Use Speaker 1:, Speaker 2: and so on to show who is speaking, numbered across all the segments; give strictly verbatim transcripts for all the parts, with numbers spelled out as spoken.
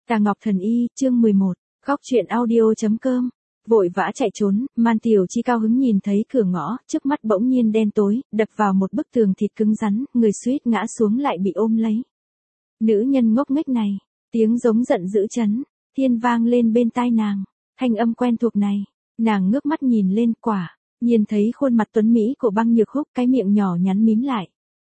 Speaker 1: Tà Ngọc Thần Y, chương mười một, Góc truyện audio.com. Vội vã chạy trốn, Man Tiểu Chi cao hứng nhìn thấy cửa ngõ, trước mắt bỗng nhiên đen tối, đập vào một bức tường thịt cứng rắn, người suýt ngã xuống lại bị ôm lấy. Nữ nhân ngốc nghếch này, tiếng giống giận dữ chấn, thiên vang lên bên tai nàng, thanh âm quen thuộc này, nàng ngước mắt nhìn lên quả, nhìn thấy khuôn mặt tuấn mỹ của Băng Nhược Húc, cái miệng nhỏ nhắn mím lại.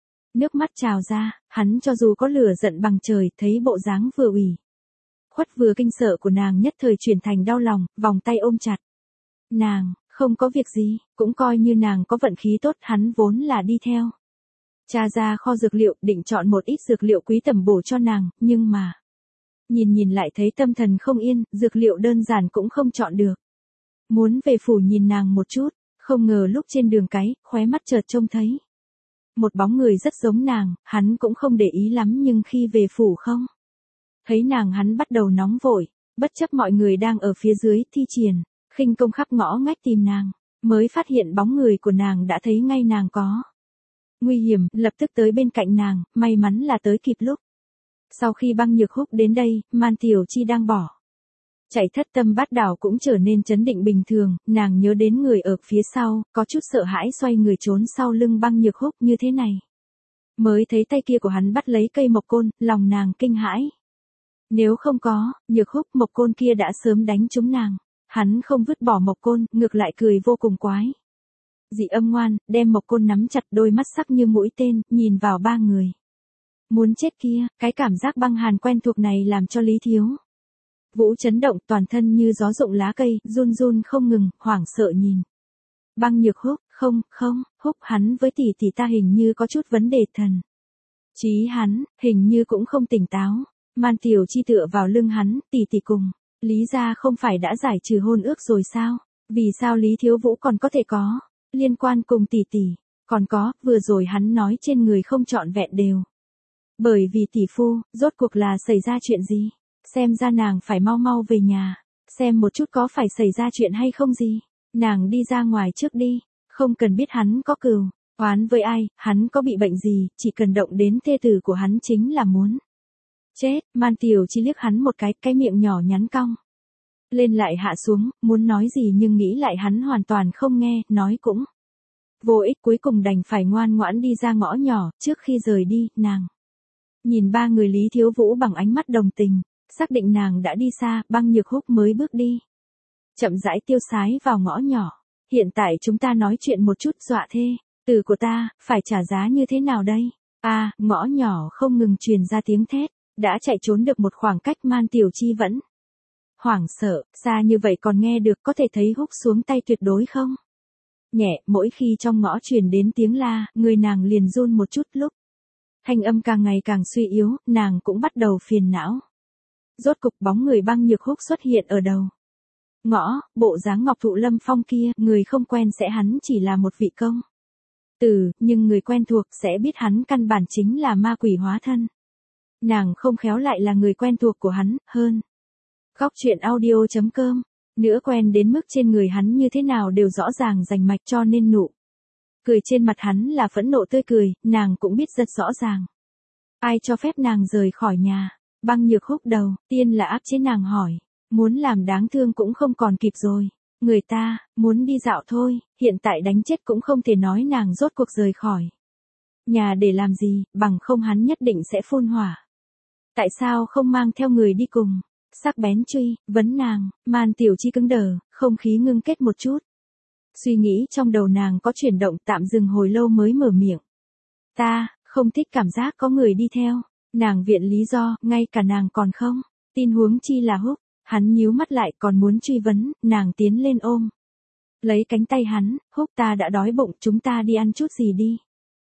Speaker 1: Nước mắt trào ra, hắn cho dù có lửa giận bằng trời, thấy bộ dáng vừa ủy khuất vừa kinh sợ của nàng nhất thời chuyển thành đau lòng, vòng tay ôm chặt. Nàng, không có việc gì, cũng coi như nàng có vận khí tốt, hắn vốn là đi theo cha ra kho dược liệu, định chọn một ít dược liệu quý tầm bổ cho nàng, nhưng mà nhìn nhìn lại thấy tâm thần không yên, dược liệu đơn giản cũng không chọn được. Muốn về phủ nhìn nàng một chút, không ngờ lúc trên đường cái, khóe mắt chợt trông thấy một bóng người rất giống nàng, hắn cũng không để ý lắm, nhưng khi về phủ không thấy nàng, hắn bắt đầu nóng vội, bất chấp mọi người đang ở phía dưới thi triển khinh công khắp ngõ ngách tìm nàng, mới phát hiện bóng người của nàng đã thấy ngay nàng có nguy hiểm, lập tức tới bên cạnh nàng, may mắn là tới kịp lúc. Sau khi Băng Nhược Húc đến đây, Man Tiểu Chi đang bỏ chạy thất tâm bát đảo cũng trở nên trấn định bình thường, nàng nhớ đến người ở phía sau, có chút sợ hãi xoay người trốn sau lưng Băng Nhược Húc. Như thế này mới thấy tay kia của hắn bắt lấy cây mộc côn, lòng nàng kinh hãi. Nếu không có Nhược Húc, mộc côn kia đã sớm đánh trúng nàng. Hắn không vứt bỏ mộc côn, ngược lại cười vô cùng quái dị âm ngoan, đem mộc côn nắm chặt, đôi mắt sắc như mũi tên, nhìn vào ba người muốn chết kia. Cái cảm giác băng hàn quen thuộc này làm cho Lý Thiếu Vũ chấn động, toàn thân như gió rụng lá cây, run run không ngừng, hoảng sợ nhìn Băng Nhược Húc. Không, không, Húc, hắn với tỷ tỷ ta hình như có chút vấn đề thần trí, hắn hình như cũng không tỉnh táo. Man Tiểu Chi tựa vào lưng hắn, tỷ tỷ cùng Lý gia không phải đã giải trừ hôn ước rồi sao? Vì sao Lý Thiếu Vũ còn có thể có liên quan cùng tỷ tỷ? Còn có, vừa rồi hắn nói trên người không trọn vẹn đều bởi vì tỷ phu, rốt cuộc là xảy ra chuyện gì? Xem ra nàng phải mau mau về nhà, xem một chút có phải xảy ra chuyện hay không gì. Nàng đi ra ngoài trước đi, không cần biết hắn có cừu oán với ai, hắn có bị bệnh gì, chỉ cần động đến thê tử của hắn chính là muốn chết. Man Tiểu Chi liếc hắn một cái, cái miệng nhỏ nhắn cong lên lại hạ xuống, muốn nói gì nhưng nghĩ lại hắn hoàn toàn không nghe, nói cũng vô ích, cuối cùng đành phải ngoan ngoãn đi ra ngõ nhỏ. Trước khi rời đi, nàng nhìn ba người Lý Thiếu Vũ bằng ánh mắt đồng tình, xác định nàng đã đi xa, Băng Nhược Húc mới bước đi chậm rãi tiêu sái vào ngõ nhỏ. Hiện tại chúng ta nói chuyện một chút. Dọa thê tử của ta phải trả giá như thế nào đây? A, à, ngõ nhỏ không ngừng truyền ra tiếng thét. Đã chạy trốn được một khoảng cách, Man Tiểu Chi vẫn hoảng sợ, xa như vậy còn nghe được, có thể thấy Húc xuống tay tuyệt đối không nhẹ. Mỗi khi trong ngõ truyền đến tiếng la, người nàng liền run một chút, lúc thanh âm càng ngày càng suy yếu, nàng cũng bắt đầu phiền não. Rốt cục bóng người Băng Nhược Húc xuất hiện ở đầu ngõ, bộ dáng Ngọc Thụ Lâm Phong kia, người không quen sẽ hắn chỉ là một vị công tử, nhưng người quen thuộc sẽ biết hắn căn bản chính là ma quỷ hóa thân. Nàng không khéo lại là người quen thuộc của hắn, hơn Góc truyện audio.com, nữa quen đến mức trên người hắn như thế nào đều rõ ràng rành mạch, cho nên nụ cười trên mặt hắn là phẫn nộ tươi cười, nàng cũng biết rất rõ ràng. Ai cho phép nàng rời khỏi nhà? Băng Nhược Húc đầu tiên là áp chế nàng, hỏi, muốn làm đáng thương cũng không còn kịp rồi. Người ta muốn đi dạo thôi, hiện tại đánh chết cũng không thể nói nàng rốt cuộc rời khỏi nhà để làm gì, bằng không hắn nhất định sẽ phun hỏa. Tại sao không mang theo người đi cùng? Sắc bén truy vấn nàng. Man Tiểu Chi cứng đờ, không khí ngưng kết một chút. Suy nghĩ trong đầu nàng có chuyển động, tạm dừng hồi lâu mới mở miệng. Ta không thích cảm giác có người đi theo. Nàng viện lý do, ngay cả nàng còn không tin, huống chi là Húc. Hắn nhíu mắt lại, còn muốn truy vấn, nàng tiến lên ôm lấy cánh tay hắn. Húc, ta đã đói bụng, chúng ta đi ăn chút gì đi.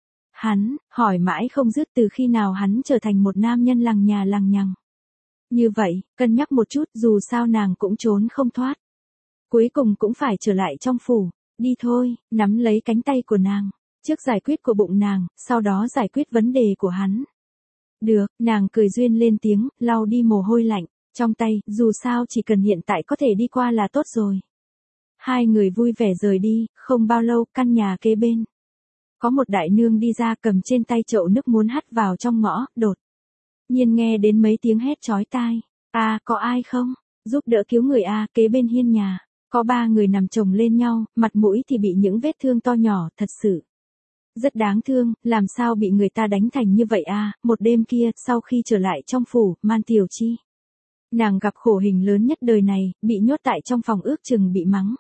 Speaker 1: Hắn hỏi mãi không dứt, từ khi nào hắn trở thành một nam nhân lằng nhà lằng nhằng như vậy. Cân nhắc một chút, dù sao nàng cũng trốn không thoát, cuối cùng cũng phải trở lại trong phủ. Đi thôi, nắm lấy cánh tay của nàng, trước giải quyết của bụng nàng, sau đó giải quyết vấn đề của hắn. Được, nàng cười duyên lên tiếng, lau đi mồ hôi lạnh trong tay, dù sao chỉ cần hiện tại có thể đi qua là tốt rồi. Hai người vui vẻ rời đi, không bao lâu, căn nhà kế bên có một đại nương đi ra, cầm trên tay chậu nước muốn hắt vào trong ngõ, đột nhiên nghe đến mấy tiếng hét chói tai. A, có ai không? Giúp đỡ cứu người A, kế bên hiên nhà. Có ba người nằm chồng lên nhau, mặt mũi thì bị những vết thương to nhỏ, thật sự. Rất đáng thương, làm sao bị người ta đánh thành như vậy a? Một đêm kia, sau khi trở lại trong phủ, Man Tiểu Chi. Nàng gặp khổ hình lớn nhất đời này, bị nhốt tại trong phòng ước chừng bị mắng.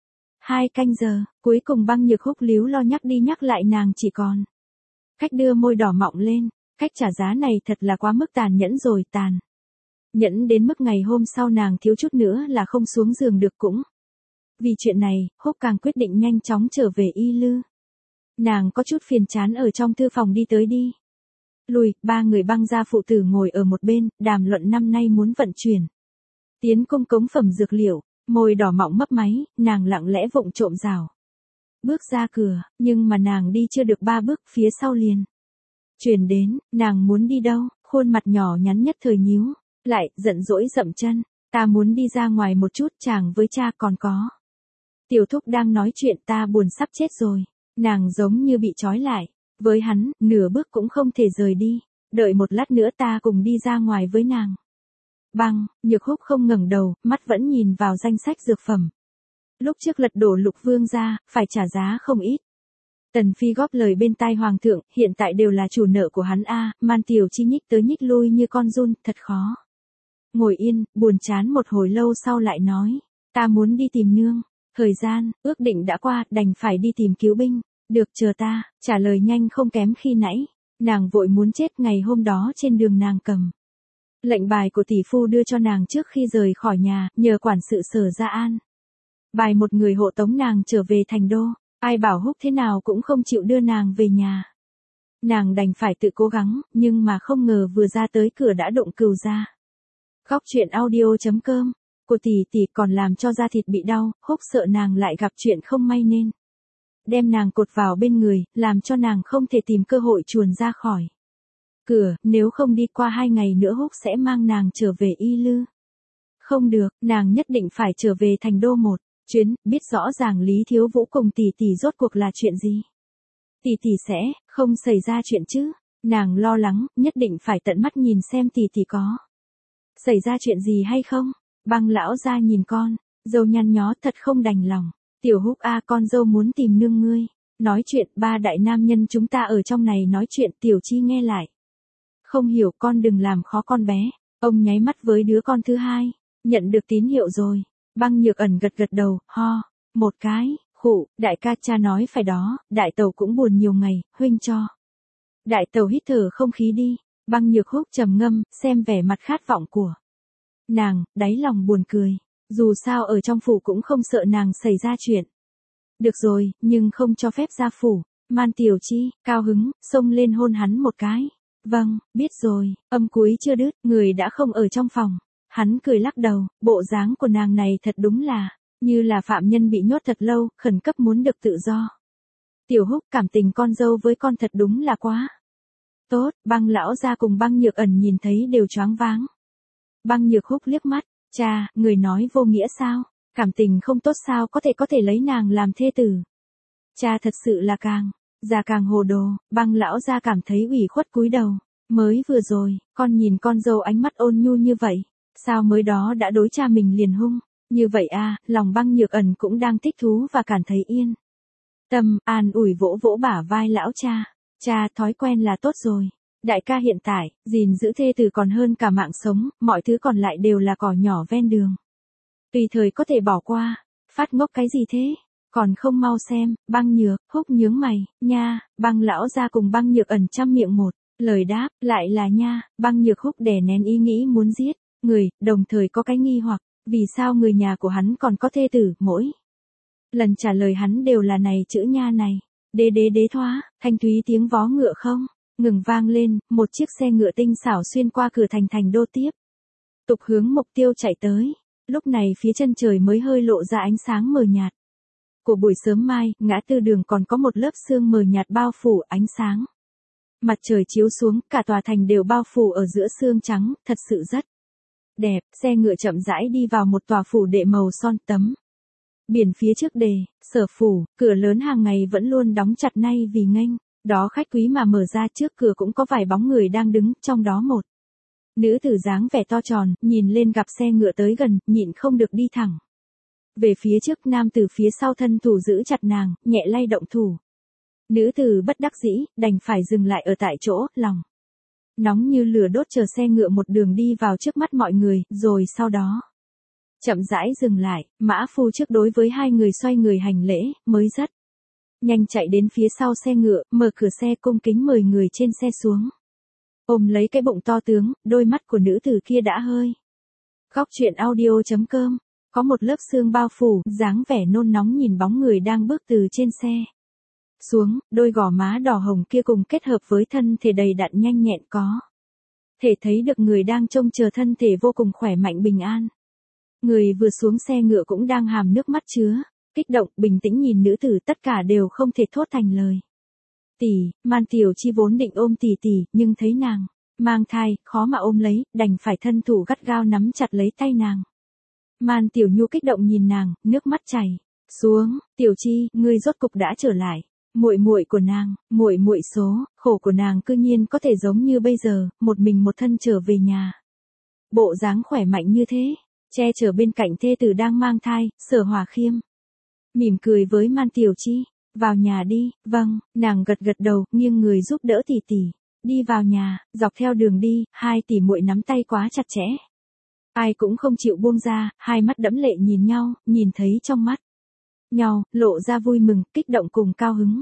Speaker 1: Hai canh giờ, cuối cùng Băng Nhược Húc líu lo nhắc đi nhắc lại nàng chỉ còn. Cách đưa môi đỏ mọng lên, cách trả giá này thật là quá mức tàn nhẫn rồi, tàn. Nhẫn đến mức ngày hôm sau nàng thiếu chút nữa là không xuống giường được cũng. Vì chuyện này, Húc càng quyết định nhanh chóng trở về Y Lư. Nàng có chút phiền chán ở trong thư phòng đi tới đi. Lùi, ba người Băng gia phụ tử ngồi ở một bên, đàm luận năm nay muốn vận chuyển. Tiến cung cống phẩm dược liệu, môi đỏ mọng mấp máy, nàng lặng lẽ vụng trộm rào. Bước ra cửa, nhưng mà nàng đi chưa được ba bước, phía sau liền. Truyền đến, nàng muốn đi đâu, khuôn mặt nhỏ nhắn nhất thời nhíu, lại, giận dỗi dậm chân, ta muốn đi ra ngoài một chút, chàng với cha còn có. Tiểu Thúc đang nói chuyện, ta buồn sắp chết rồi. Nàng giống như bị trói lại, với hắn, nửa bước cũng không thể rời đi, đợi một lát nữa ta cùng đi ra ngoài với nàng. Băng, Nhược Húc không ngẩng đầu, mắt vẫn nhìn vào danh sách dược phẩm. Lúc trước lật đổ Lục Vương ra, phải trả giá không ít. Tần Phi góp lời bên tai Hoàng thượng, hiện tại đều là chủ nợ của hắn a. Man Tiểu Chi nhích tới nhích lui như con giun, thật khó. Ngồi yên, buồn chán một hồi lâu sau lại nói, ta muốn đi tìm nương. Thời gian, ước định đã qua, đành phải đi tìm cứu binh. Được, chờ ta, trả lời nhanh không kém khi nãy. Nàng vội muốn chết, ngày hôm đó trên đường nàng cầm. Lệnh bài của tỷ phu đưa cho nàng trước khi rời khỏi nhà, nhờ quản sự Sở Gia An. Bài một người hộ tống nàng trở về thành đô, ai bảo Húc thế nào cũng không chịu đưa nàng về nhà. Nàng đành phải tự cố gắng, nhưng mà không ngờ vừa ra tới cửa đã đụng cừu ra. Góc truyện audio chấm com. Cô tỷ tỷ còn làm cho da thịt bị đau, Húc sợ nàng lại gặp chuyện không may nên đem nàng cột vào bên người, làm cho nàng không thể tìm cơ hội chuồn ra khỏi cửa, nếu không đi qua hai ngày nữa Húc sẽ mang nàng trở về Y Lư. Không được, nàng nhất định phải trở về thành đô một chuyến, biết rõ ràng Lý Thiếu Vũ cùng tỷ tỷ rốt cuộc là chuyện gì. Tỷ tỷ sẽ không xảy ra chuyện chứ? Nàng lo lắng, nhất định phải tận mắt nhìn xem tỷ tỷ có xảy ra chuyện gì hay không. Băng lão ra nhìn con, dâu nhăn nhó thật không đành lòng. Tiểu Húc a, con dâu muốn tìm nương ngươi. Nói chuyện, ba đại nam nhân chúng ta ở trong này nói chuyện, Tiểu Chi nghe lại. Không hiểu, con đừng làm khó con bé. Ông nháy mắt với đứa con thứ hai, nhận được tín hiệu rồi. Băng Nhược Ẩn gật gật đầu, ho, một cái, khụ, đại ca cha nói phải đó, đại tẩu cũng buồn nhiều ngày, huynh cho. Đại tẩu hít thở không khí đi. Băng Nhược Húc trầm ngâm, xem vẻ mặt khát vọng của nàng, đáy lòng buồn cười. Dù sao ở trong phủ cũng không sợ nàng xảy ra chuyện. Được rồi, nhưng không cho phép ra phủ. Man Tiểu Chi, cao hứng, xông lên hôn hắn một cái. Vâng, biết rồi, âm cuối chưa đứt, người đã không ở trong phòng. Hắn cười lắc đầu, bộ dáng của nàng này thật đúng là, như là phạm nhân bị nhốt thật lâu, khẩn cấp muốn được tự do. Tiểu Húc, cảm tình con dâu với con thật đúng là quá tốt. Băng lão ra cùng Băng Nhược Ẩn nhìn thấy đều choáng váng. Băng Nhược Húc liếc mắt, cha, người nói vô nghĩa sao? Cảm tình không tốt sao có thể có thể lấy nàng làm thê tử? Cha thật sự là càng già càng hồ đồ. Băng lão ra cảm thấy ủy khuất cúi đầu. Mới vừa rồi, con nhìn con dâu ánh mắt ôn nhu như vậy, sao mới đó đã đối cha mình liền hung? Như vậy à, lòng Băng Nhược Ẩn cũng đang thích thú và cảm thấy yên tâm, an ủi vỗ vỗ bả vai lão cha. Cha, thói quen là tốt rồi. Đại ca hiện tại, gìn giữ thê tử còn hơn cả mạng sống, mọi thứ còn lại đều là cỏ nhỏ ven đường. Tùy thời có thể bỏ qua. Phát ngốc cái gì thế? Còn không mau xem. Băng Nhược Húc nhướng mày, nha. Băng lão ra cùng Băng Nhược Ẩn chăm miệng một lời đáp, lại là nha. Băng Nhược Húc đè nén ý nghĩ muốn giết người, đồng thời có cái nghi hoặc, vì sao người nhà của hắn còn có thê tử, mỗi lần trả lời hắn đều là này chữ nha này. Đế đế đế thoá, thanh thúy tiếng vó ngựa không ngừng vang lên, một chiếc xe ngựa tinh xảo xuyên qua cửa thành thành đô tiếp tục hướng mục tiêu chạy tới. Lúc này phía chân trời mới hơi lộ ra ánh sáng mờ nhạt của buổi sớm mai, ngã tư đường còn có một lớp sương mờ nhạt bao phủ ánh sáng. Mặt trời chiếu xuống, cả tòa thành đều bao phủ ở giữa sương trắng, thật sự rất đẹp. Xe ngựa chậm rãi đi vào một tòa phủ đệ màu son, tấm biển phía trước đề, Sở phủ, cửa lớn hàng ngày vẫn luôn đóng chặt nay vì nghênh đó khách quý mà mở ra. Trước cửa cũng có vài bóng người đang đứng, trong đó một Nữ tử dáng vẻ to tròn, nhìn lên gặp xe ngựa tới gần, nhịn không được đi thẳng về phía trước. Nam tử phía sau thân thủ giữ chặt nàng, nhẹ lay động thủ. Nữ tử bất đắc dĩ, đành phải dừng lại ở tại chỗ, lòng nóng như lửa đốt chờ xe ngựa một đường đi vào trước mắt mọi người, rồi sau đó chậm rãi dừng lại. Mã phu trước đối với hai người xoay người hành lễ, mới rất nhanh chạy đến phía sau xe ngựa, mở cửa xe cung kính mời người trên xe xuống. Ôm lấy cái bụng to tướng, đôi mắt của nữ tử kia đã hơi. Góc truyện audio chấm com, có một lớp sương bao phủ, dáng vẻ nôn nóng nhìn bóng người đang bước từ trên xe xuống, đôi gò má đỏ hồng kia cùng kết hợp với thân thể đầy đặn nhanh nhẹn có thể thấy được người đang trông chờ thân thể vô cùng khỏe mạnh bình an. Người vừa xuống xe ngựa cũng đang hàm nước mắt chứa kích động, bình tĩnh nhìn nữ tử, tất cả đều không thể thốt thành lời. Tỷ, Man Tiểu Chi vốn định ôm tỷ tỷ, nhưng thấy nàng mang thai, khó mà ôm lấy, đành phải thân thủ gắt gao nắm chặt lấy tay nàng. Man Tiểu Nhu kích động nhìn nàng, nước mắt chảy xuống. Tiểu Chi, ngươi rốt cục đã trở lại. Muội muội của nàng, muội muội số khổ của nàng cư nhiên có thể giống như bây giờ, một mình một thân trở về nhà. Bộ dáng khỏe mạnh như thế, che chở bên cạnh thê tử đang mang thai. Sở Hòa Khiêm mỉm cười với Man Tiểu Chi, vào nhà đi. Vâng, nàng gật gật đầu, nghiêng người giúp đỡ tỷ tỷ đi vào nhà. Dọc theo đường đi, hai tỷ muội nắm tay quá chặt chẽ, ai cũng không chịu buông ra, hai mắt đẫm lệ nhìn nhau, nhìn thấy trong mắt nhau lộ ra vui mừng, kích động cùng cao hứng.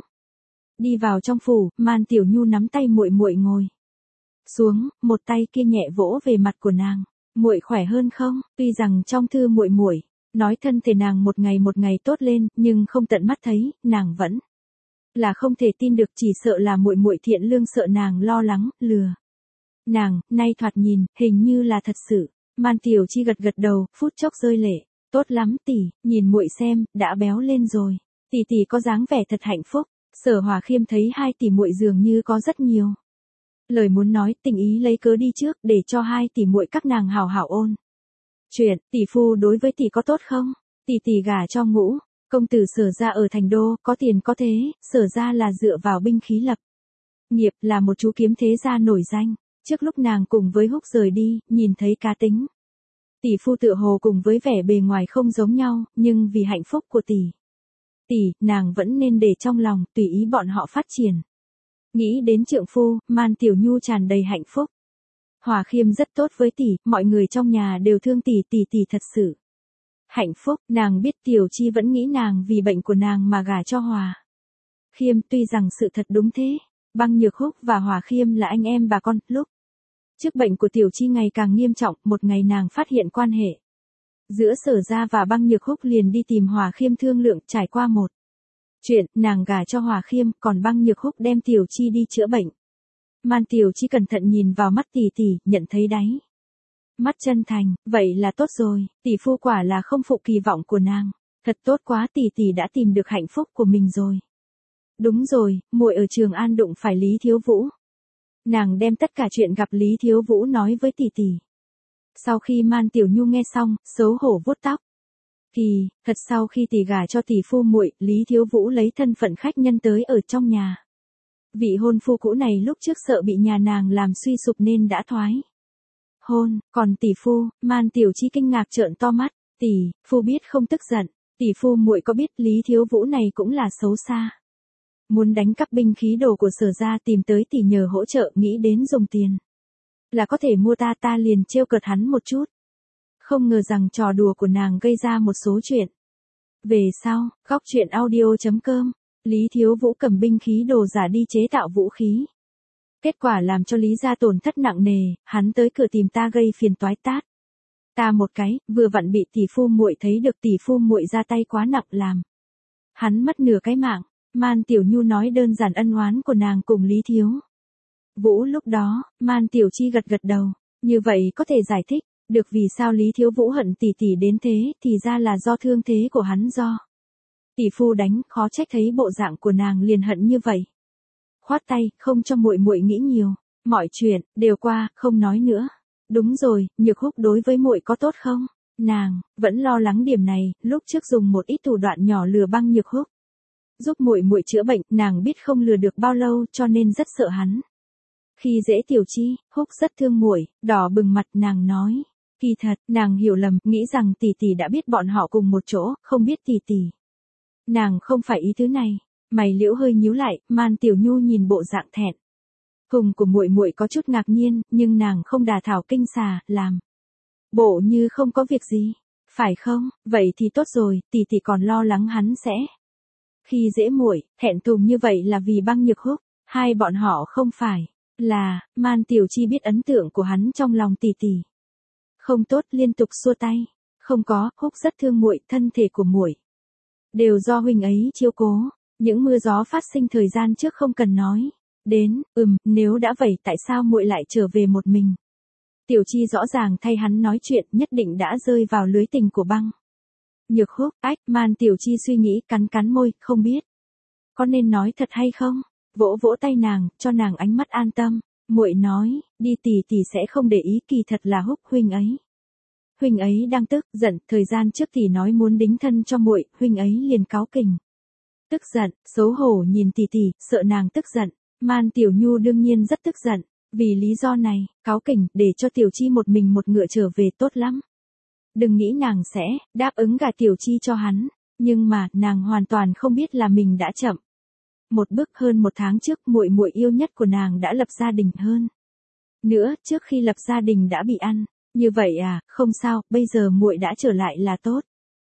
Speaker 1: Đi vào trong phủ, Man Tiểu Nhu nắm tay muội muội ngồi xuống, một tay kia nhẹ vỗ về mặt của nàng. Muội khỏe hơn không? Tuy rằng trong thư muội muội nói thân thể nàng một ngày một ngày tốt lên, nhưng không tận mắt thấy, nàng vẫn là không thể tin được, chỉ sợ là muội muội thiện lương, sợ nàng lo lắng, lừa nàng, nay thoạt nhìn, hình như là thật sự. Man Tiểu Chi gật gật đầu, phút chốc rơi lệ. Tốt lắm tỷ, nhìn muội xem, đã béo lên rồi. Tỷ tỷ có dáng vẻ thật hạnh phúc. Sở Hòa Khiêm thấy hai tỷ muội dường như có rất nhiều lời muốn nói, tình ý lấy cớ đi trước, để cho hai tỷ muội các nàng hào hào ôn chuyện. Tỷ phu đối với tỷ có tốt không? Tỷ tỷ gả cho Ngũ công tử Sở gia ở thành đô, có tiền có thế. Sở gia là dựa vào binh khí lập nghiệp, là một chú kiếm thế gia nổi danh. Trước lúc nàng cùng với Húc rời đi, nhìn thấy cá tính tỷ phu tựa hồ cùng với vẻ bề ngoài không giống nhau, nhưng vì hạnh phúc của tỷ tỷ, nàng vẫn nên để trong lòng, tùy ý bọn họ phát triển. Nghĩ đến trượng phu, Man Tiểu Nhu tràn đầy hạnh phúc. Hòa Khiêm rất tốt với tỷ, mọi người trong nhà đều thương tỷ, tỷ tỷ thật sự hạnh phúc. Nàng biết Tiểu Chi vẫn nghĩ nàng vì bệnh của nàng mà gả cho Hòa Khiêm, tuy rằng sự thật đúng thế. Băng Nhược Húc và Hòa Khiêm là anh em bà con. Lúc trước bệnh của Tiểu Chi ngày càng nghiêm trọng, một ngày nàng phát hiện quan hệ giữa Sở gia và Băng Nhược Húc, liền đi tìm Hòa Khiêm thương lượng. Trải qua một chuyện, nàng gả cho Hòa Khiêm, còn Băng Nhược Húc đem Tiểu Chi đi chữa bệnh. Man Tiểu Chi cẩn thận nhìn vào mắt tỷ tỷ, nhận thấy đáy mắt chân thành. Vậy là tốt rồi, tỷ phu quả là không phụ kỳ vọng của nàng. Thật tốt quá, tỷ tỷ đã tìm được hạnh phúc của mình rồi. Đúng rồi, muội ở Trường An đụng phải Lý Thiếu Vũ. Nàng đem tất cả chuyện gặp Lý Thiếu Vũ nói với tỷ tỷ. Sau khi Man Tiểu Nhu nghe xong, xấu hổ vuốt tóc. Kỳ, thật sau khi tỷ gả cho tỷ phu muội, Lý Thiếu Vũ lấy thân phận khách nhân tới ở trong nhà. Vị hôn phu cũ này lúc trước sợ bị nhà nàng làm suy sụp nên đã thoái hôn, còn tỷ phu, Man Tiểu Chi kinh ngạc trợn to mắt. Tỷ phu biết không tức giận, tỷ phu muội có biết Lý Thiếu Vũ này cũng là xấu xa, muốn đánh cắp binh khí đồ của Sở gia, tìm tới tỷ nhờ hỗ trợ, nghĩ đến dùng tiền là có thể mua ta, ta liền trêu cợt hắn một chút. Không ngờ rằng trò đùa của nàng gây ra một số chuyện. Về sau, góc truyện audio chấm com, Lý Thiếu Vũ cầm binh khí đồ giả đi chế tạo vũ khí. Kết quả làm cho Lý gia tổn thất nặng nề, hắn tới cửa tìm ta gây phiền toái tát ta một cái, vừa vặn bị tỷ phu muội thấy được, tỷ phu muội ra tay quá nặng, làm hắn mất nửa cái mạng. Man Tiểu Nhu nói đơn giản ân oán của nàng cùng Lý Thiếu Vũ lúc đó. Man Tiểu Chi gật gật đầu, như vậy có thể giải thích được vì sao Lý Thiếu Vũ hận tỷ tỷ đến thế, thì ra là do thương thế của hắn do tỷ phu đánh, khó trách thấy bộ dạng của nàng liền hận như vậy. Khoát tay, không cho muội muội nghĩ nhiều, mọi chuyện đều qua, không nói nữa. Đúng rồi, Nhược Húc đối với muội có tốt không? Nàng vẫn lo lắng điểm này, lúc trước dùng một ít thủ đoạn nhỏ lừa Băng Nhược Húc giúp muội muội chữa bệnh, nàng biết không lừa được bao lâu, cho nên rất sợ hắn Khi dễ Tiểu Chi, Húc rất thương muội, đỏ bừng mặt nàng nói. Kỳ thật, nàng hiểu lầm, nghĩ rằng tỷ tỷ đã biết bọn họ cùng một chỗ, không biết tỷ tỷ. Nàng không phải ý thứ này. Mày liễu hơi nhíu lại, Man Tiểu Nhu nhìn bộ dạng thẹn thùng của muội muội có chút ngạc nhiên, nhưng nàng không đả thảo kinh xà, làm bộ như không có việc gì. Phải không? Vậy thì tốt rồi, tỷ tỷ còn lo lắng hắn sẽ khi dễ muội, thẹn thùng như vậy là vì Băng Nhược Húc, hai bọn họ không phải là. Man Tiểu Chi biết ấn tượng của hắn trong lòng tỷ tỷ không tốt, liên tục xua tay. Không có, Húc rất thương muội, thân thể của muội đều do huynh ấy chiếu cố. Những mưa gió phát sinh thời gian trước không cần nói đến. Ừm, nếu đã vậy tại sao muội lại trở về một mình? Tiểu Chi rõ ràng thay hắn nói chuyện, nhất định đã rơi vào lưới tình của Băng Nhược Húc. Ách, Man Tiểu Chi suy nghĩ, cắn cắn môi, không biết có nên nói thật hay không. Vỗ vỗ tay nàng, cho nàng ánh mắt an tâm. Muội nói, đi tỷ tỷ sẽ không để ý, kỳ thật là Húc huynh ấy. Huynh ấy đang tức giận, thời gian trước tỷ nói muốn đính thân cho muội, huynh ấy liền cáu kỉnh. Tức giận, xấu hổ nhìn tỷ tỷ, sợ nàng tức giận. Man Tiểu Nhu đương nhiên rất tức giận, vì lý do này, cáu kỉnh, để cho Tiểu Chi một mình một ngựa trở về tốt lắm. Đừng nghĩ nàng sẽ đáp ứng gả Tiểu Chi cho hắn, nhưng mà nàng hoàn toàn không biết là mình đã chậm. Một bước. Hơn một tháng trước, muội muội yêu nhất của nàng đã lập gia đình, hơn nữa, trước khi lập gia đình đã bị ăn. Như vậy à, không sao, bây giờ muội đã trở lại là tốt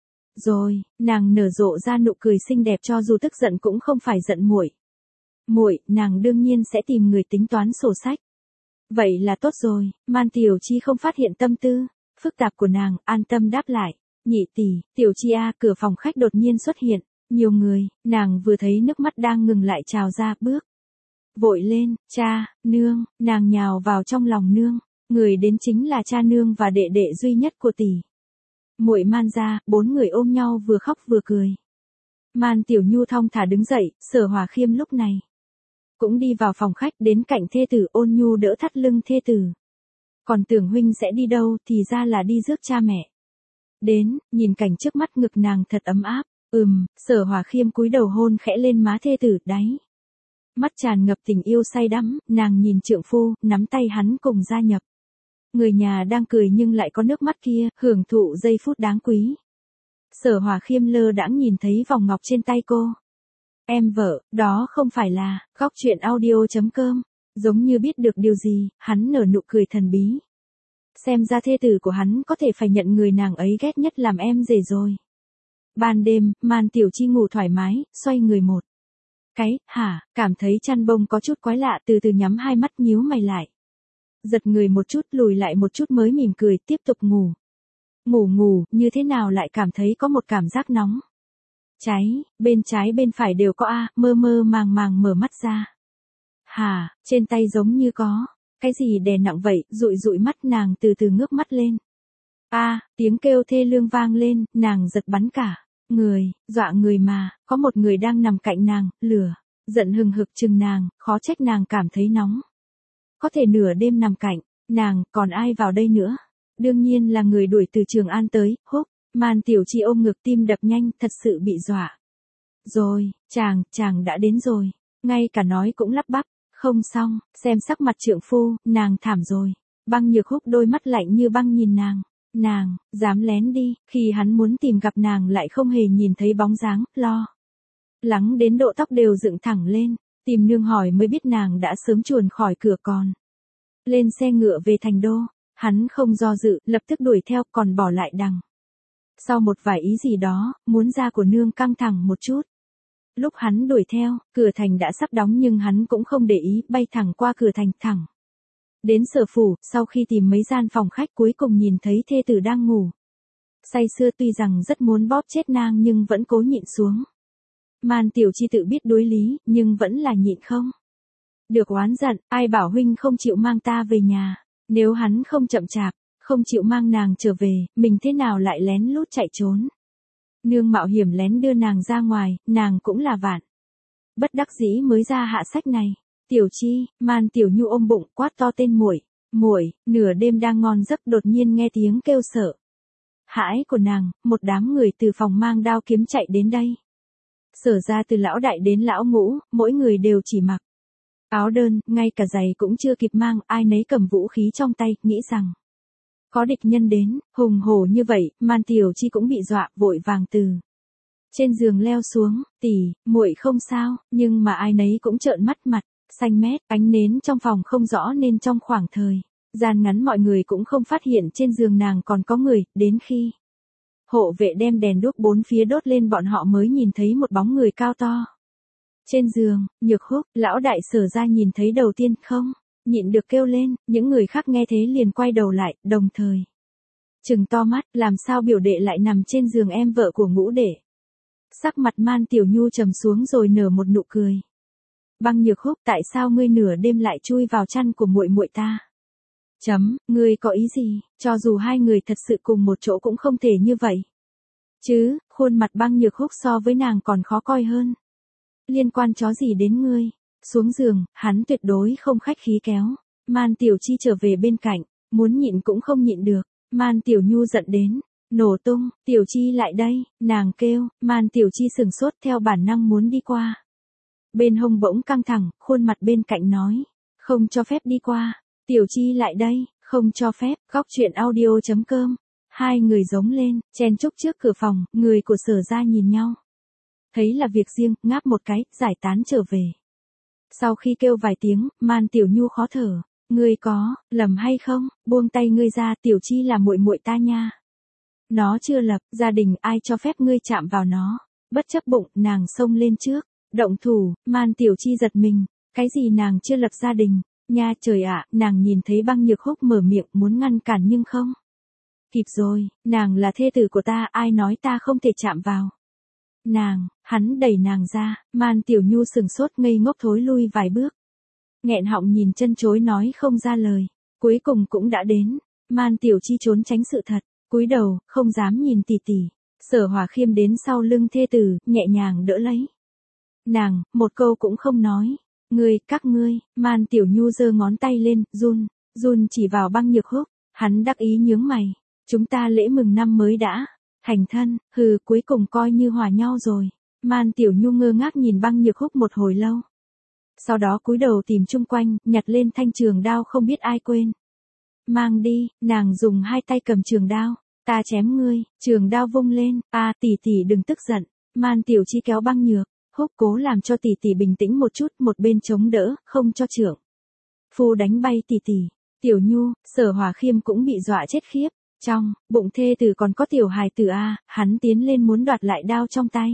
Speaker 1: rồi. Nàng nở rộ ra nụ cười xinh đẹp, cho dù tức giận cũng không phải giận muội. Muội, nàng đương nhiên sẽ tìm người tính toán sổ sách. Vậy là tốt rồi. Man Tiểu Chi không phát hiện tâm tư phức tạp của nàng, an tâm đáp lại. Nhị tỷ, Tiểu Chi a. Cửa phòng khách đột nhiên xuất hiện nhiều người, nàng vừa thấy nước mắt đang ngừng lại trào ra, bước vội lên. Cha, nương. Nàng nhào vào trong lòng nương. Người đến chính là cha nương và đệ đệ duy nhất của tỷ muội Man gia. Bốn người ôm nhau vừa khóc vừa cười. Man Tiểu Nhu thong thả đứng dậy, Sở Hòa Khiêm lúc này cũng đi vào phòng khách, đến cạnh thê tử, ôn nhu đỡ thắt lưng thê tử. Còn tưởng huynh sẽ đi đâu, thì ra là đi rước cha mẹ đến. Nhìn cảnh trước mắt, ngực nàng thật ấm áp. Ừm. Sở Hòa Khiêm cúi đầu hôn khẽ lên má thê tử, đáy mắt tràn ngập tình yêu say đắm. Nàng nhìn trượng phu, nắm tay hắn cùng gia nhập. Người nhà đang cười nhưng lại có nước mắt kia, hưởng thụ giây phút đáng quý. Sở Hòa Khiêm lơ đãng nhìn thấy vòng ngọc trên tay cô. Em vợ, đó không phải là góc truyện audio chấm com. Giống như biết được điều gì, hắn nở nụ cười thần bí. Xem ra thê tử của hắn có thể phải nhận người nàng ấy ghét nhất làm em rể rồi. Ban đêm, Man Tiểu Chi ngủ thoải mái, xoay người một cái, hả, cảm thấy chăn bông có chút quái lạ, từ từ nhắm hai mắt, nhíu mày lại. Giật người một chút, lùi lại một chút mới mỉm cười, tiếp tục ngủ. Ngủ ngủ, như thế nào lại cảm thấy có một cảm giác nóng cháy, bên trái bên phải đều có a, mơ mơ màng màng mở mắt ra. Hà, trên tay giống như có cái gì đè nặng vậy, dụi dụi mắt, nàng từ từ ngước mắt lên. A, tiếng kêu thê lương vang lên, nàng giật bắn cả người, dọa người mà, có một người đang nằm cạnh nàng, lửa giận hừng hực chừng nàng, khó trách nàng cảm thấy nóng. Có thể nửa đêm nằm cạnh nàng, còn ai vào đây nữa? Đương nhiên là người đuổi từ Trường An tới. Húc. Man Tiểu Chi ôm ngực, tim đập nhanh, thật sự bị dọa. Rồi, chàng, chàng đã đến rồi. Ngay cả nói cũng lắp bắp. Không xong, xem sắc mặt trượng phu, nàng thảm rồi. Băng Nhược Húc đôi mắt lạnh như băng nhìn nàng. Nàng, dám lén đi, khi hắn muốn tìm gặp nàng lại không hề nhìn thấy bóng dáng, lo lắng đến độ tóc đều dựng thẳng lên. Tìm nương hỏi mới biết nàng đã sớm chuồn khỏi cửa, còn lên xe ngựa về thành đô. Hắn không do dự, lập tức đuổi theo, còn bỏ lại đằng sau một vài ý gì đó, muốn da của nương căng thẳng một chút. Lúc hắn đuổi theo, cửa thành đã sắp đóng nhưng hắn cũng không để ý, bay thẳng qua cửa thành, thẳng đến Sở phủ. Sau khi tìm mấy gian phòng khách, cuối cùng nhìn thấy thê tử đang ngủ say sưa, tuy rằng rất muốn bóp chết nàng nhưng vẫn cố nhịn xuống. Man Tiểu Chi tự biết đối lý, nhưng vẫn là nhịn không được, oán giận. Ai bảo huynh không chịu mang ta về nhà? Nếu hắn không chậm chạp, không chịu mang nàng trở về, mình thế nào lại lén lút chạy trốn? Nương mạo hiểm lén đưa nàng ra ngoài, nàng cũng là vạn bất đắc dĩ mới ra hạ sách này. Tiểu Chi. Man Tiểu Nhu ôm bụng, quát to tên muội. Muội. Nửa đêm đang ngon giấc, đột nhiên nghe tiếng kêu sợ hãi của nàng, một đám người từ phòng mang đao kiếm chạy đến đây. Sở ra từ lão đại đến lão ngũ, mỗi người đều chỉ mặc áo đơn, ngay cả giày cũng chưa kịp mang, ai nấy cầm vũ khí trong tay, nghĩ rằng có địch nhân đến, hùng hổ như vậy, Man Tiểu Chi cũng bị dọa, vội vàng từ trên giường leo xuống, tỷ, muội không sao, nhưng mà ai nấy cũng trợn mắt mặt, xanh mét, ánh nến trong phòng không rõ nên trong khoảng thời gian ngắn mọi người cũng không phát hiện trên giường nàng còn có người, đến khi hộ vệ đem đèn đuốc bốn phía đốt lên bọn họ mới nhìn thấy một bóng người cao to. Trên giường, Nhược Húc, lão đại Sở ra nhìn thấy đầu tiên không, nhịn được kêu lên, những người khác nghe thế liền quay đầu lại, đồng thời trừng to mắt, làm sao biểu đệ lại nằm trên giường em vợ của Ngũ đệ. Sắc mặt Man Tiểu Nhu trầm xuống rồi nở một nụ cười. Băng Nhược Húc, tại sao ngươi nửa đêm lại chui vào chăn của muội muội ta? Chấm, ngươi có ý gì, cho dù hai người thật sự cùng một chỗ cũng không thể như vậy. Chứ, khuôn mặt Băng Nhược Húc so với nàng còn khó coi hơn. Liên quan chó gì đến ngươi? Xuống giường, hắn tuyệt đối không khách khí kéo. Man Tiểu Chi trở về bên cạnh, muốn nhịn cũng không nhịn được. Man Tiểu Nhu giận đến, nổ tung, Tiểu Chi lại đây, nàng kêu, Man Tiểu Chi sừng sốt theo bản năng muốn đi qua. Bên hông bỗng căng thẳng, khuôn mặt bên cạnh nói, không cho phép đi qua. Tiểu Chi lại đây, không cho phép, góc chuyện audio chấm com. Hai người giống lên, chen chúc trước cửa phòng, người của Sở ra nhìn nhau. Thấy là việc riêng, ngáp một cái, giải tán trở về. Sau khi kêu vài tiếng, Man Tiểu Nhu khó thở, ngươi có lầm hay không, buông tay ngươi ra, Tiểu Chi là muội muội ta nha. Nó chưa lập gia đình, ai cho phép ngươi chạm vào nó. Bất chấp bụng, nàng xông lên trước, động thủ. Man Tiểu Chi giật mình, cái gì nàng chưa lập gia đình, nha trời ạ, nàng nhìn thấy Băng Nhược Húc mở miệng muốn ngăn cản nhưng không kịp rồi, nàng là thê tử của ta, ai nói ta không thể chạm vào. Nàng, hắn đẩy nàng ra, Man Tiểu Nhu sừng sốt ngây ngốc thối lui vài bước. Nghẹn họng nhìn chân chối nói không ra lời, cuối cùng cũng đã đến. Man Tiểu Chi trốn tránh sự thật, cúi đầu, không dám nhìn tỷ tỷ. Sở Hòa Khiêm đến sau lưng thê tử, nhẹ nhàng đỡ lấy nàng, một câu cũng không nói. Ngươi, các ngươi, Man Tiểu Nhu giơ ngón tay lên, run, run chỉ vào Băng Nhược Húc, hắn đắc ý nhướng mày. Chúng ta lễ mừng năm mới đã thành thân, hừ, cuối cùng coi như hòa nhau rồi. Man Tiểu Nhu ngơ ngác nhìn Băng Nhược Húc một hồi lâu. Sau đó cúi đầu tìm chung quanh, nhặt lên thanh trường đao không biết ai quên. Mang đi, nàng dùng hai tay cầm trường đao, ta chém ngươi, trường đao vung lên, a tỷ tỷ đừng tức giận. Man Tiểu Chi kéo Băng Nhược Húc cố làm cho tỷ tỷ bình tĩnh một chút, một bên chống đỡ, không cho trưởng phu đánh bay tỷ tỷ. Tiểu Nhu, Sở Hòa Khiêm cũng bị dọa chết khiếp. Trong bụng thê tử còn có tiểu hài tử a, hắn tiến lên muốn đoạt lại đao trong tay.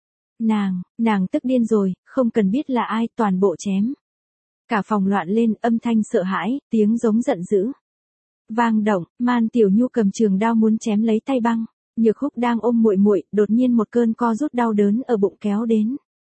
Speaker 1: Nàng, nàng tức điên rồi, không cần biết là ai, toàn bộ chém. Cả phòng loạn lên, âm thanh sợ hãi, tiếng giống giận dữ vang động. Man Tiểu Nhu cầm trường đao muốn chém lấy tay Băng Nhược Húc đang ôm muội muội, đột nhiên một cơn co rút đau đớn ở bụng kéo đến.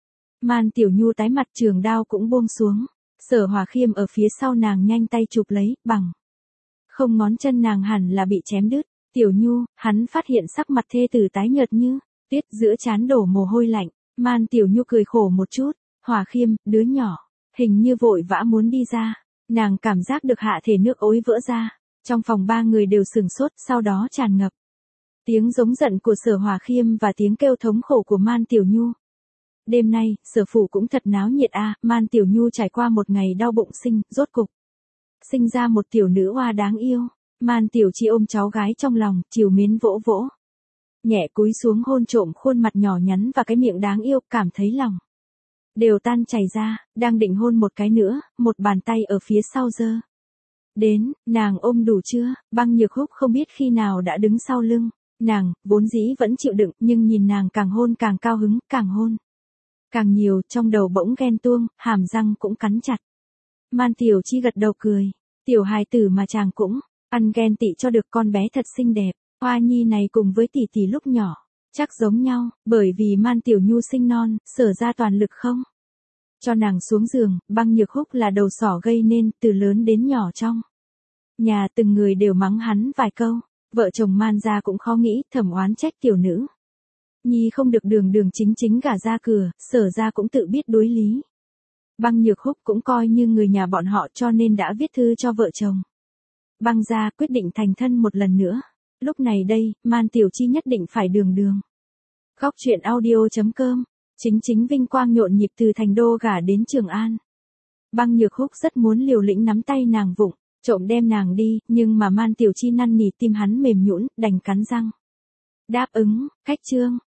Speaker 1: Man Tiểu Nhu tái mặt, trường đao cũng buông xuống. Sở Hòa Khiêm ở phía sau nàng nhanh tay chụp lấy, bằng không ngón chân nàng hẳn là bị chém đứt. Tiểu Nhu, hắn phát hiện sắc mặt thê tử tái nhợt như tuyết, giữa trán đổ mồ hôi lạnh. Man Tiểu Nhu cười khổ một chút, Hòa Khiêm, đứa nhỏ, hình như vội vã muốn đi ra. Nàng cảm giác được hạ thể nước ối vỡ ra. Trong phòng ba người đều sừng sốt, sau đó tràn ngập tiếng giống giận của Sở Hòa Khiêm và tiếng kêu thống khổ của Man Tiểu Nhu. Đêm nay, Sở phủ cũng thật náo nhiệt a, Man Tiểu Nhu trải qua một ngày đau bụng sinh, rốt cục sinh ra một tiểu nữ oa đáng yêu. Man Tiểu Chi ôm cháu gái trong lòng, trìu mến vỗ vỗ. Nhẹ cúi xuống hôn trộm khuôn mặt nhỏ nhắn và cái miệng đáng yêu, cảm thấy lòng đều tan chảy ra, đang định hôn một cái nữa, một bàn tay ở phía sau giơ đến, nàng ôm đủ chưa? Băng Nhược Húc không biết khi nào đã đứng sau lưng nàng, vốn dĩ vẫn chịu đựng, nhưng nhìn nàng càng hôn càng cao hứng, càng hôn càng nhiều, trong đầu bỗng ghen tuông, hàm răng cũng cắn chặt. Man Tiểu Chi gật đầu cười, tiểu hài tử mà chàng cũng ăn ghen tị cho được, con bé thật xinh đẹp. Hoa nhi này cùng với tỷ tỷ lúc nhỏ chắc giống nhau, bởi vì Man Tiểu Nhu sinh non, Sở ra toàn lực không cho nàng xuống giường. Băng Nhược Húc là đầu sỏ gây nên, từ lớn đến nhỏ trong nhà từng người đều mắng hắn vài câu. Vợ chồng Man gia cũng khó nghĩ, thầm oán trách tiểu nữ nhi không được đường đường chính chính gả ra cửa. Sở ra cũng tự biết đối lý. Băng Nhược Húc cũng coi như người nhà bọn họ, cho nên đã viết thư cho vợ chồng Băng gia quyết định thành thân một lần nữa. Lúc này đây, Man Tiểu Chi nhất định phải đường đường. Góc chuyện audio chấm com. Chính chính vinh quang nhộn nhịp từ thành đô gả đến Trường An. Băng Nhược Húc rất muốn liều lĩnh nắm tay nàng vụng, trộm đem nàng đi, nhưng mà Man Tiểu Chi năn nỉ tim hắn mềm nhũn, đành cắn răng. Đáp ứng, khách trương,